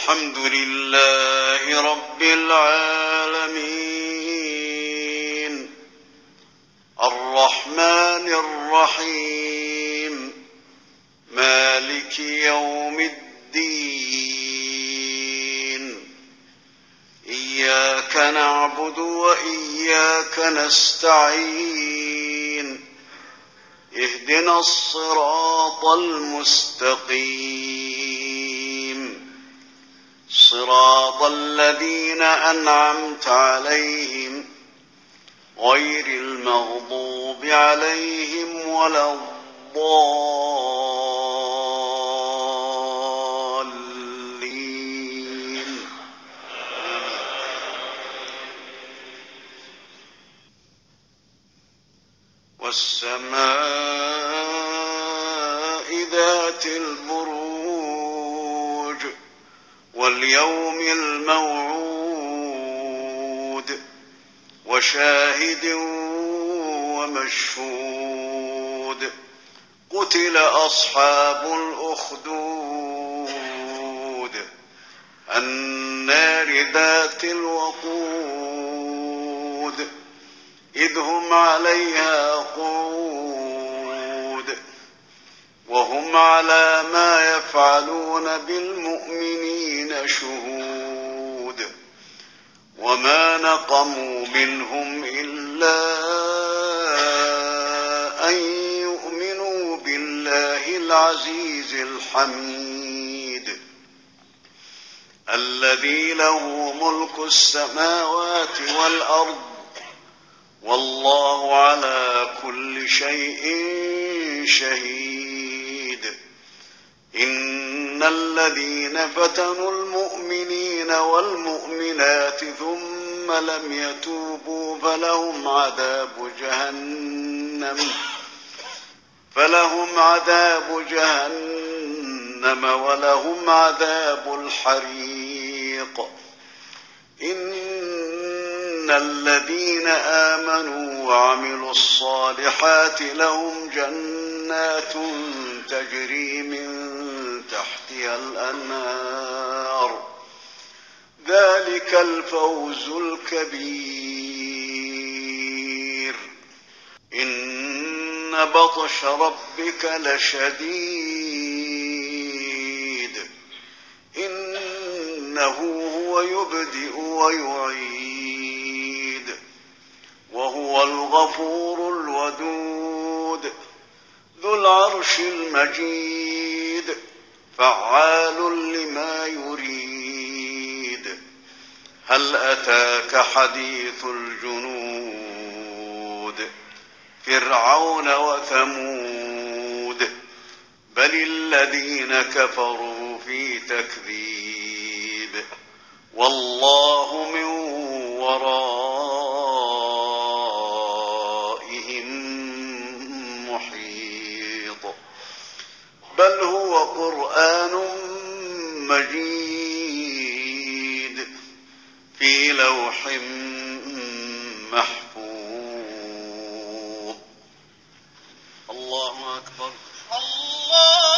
الحمد لله رب العالمين الرحمن الرحيم مالك يوم الدين إياك نعبد وإياك نستعين اهدنا الصراط المستقيم صراط الذين أنعمت عليهم غير المغضوب عليهم ولا الضالين والسماء ذات البروج واليوم الموعود وشاهد ومشهود قتل أصحاب الأخدود النار ذات الوقود إذ هم عليها قعود وهم على ما يفعلون بالمؤمنين شهود وما نقموا منهم إلا أن يؤمنوا بالله العزيز الحميد الذي له ملك السماوات والأرض والله على كل شيء شهيد إن الذين فتنوا المؤمنين والمؤمنات ثم لم يتوبوا فلهم عذاب جهنم ولهم عذاب الحريق إن الذين آمنوا وعملوا الصالحات لهم جنات تجري من تحتها الأنهار ذلك الفوز الكبير إن بطش ربك لشديد إنه هو يبدئ ويعيد وهو الغفور الودود ذو العرش المجيد فعال لما يريد هل أتاك حديث الجنود فرعون وثمود بل الذين كفروا في تكذيب والله من ورائهم محيط بل هو قرآن مجيد في لوح محفوظ الله أكبر الله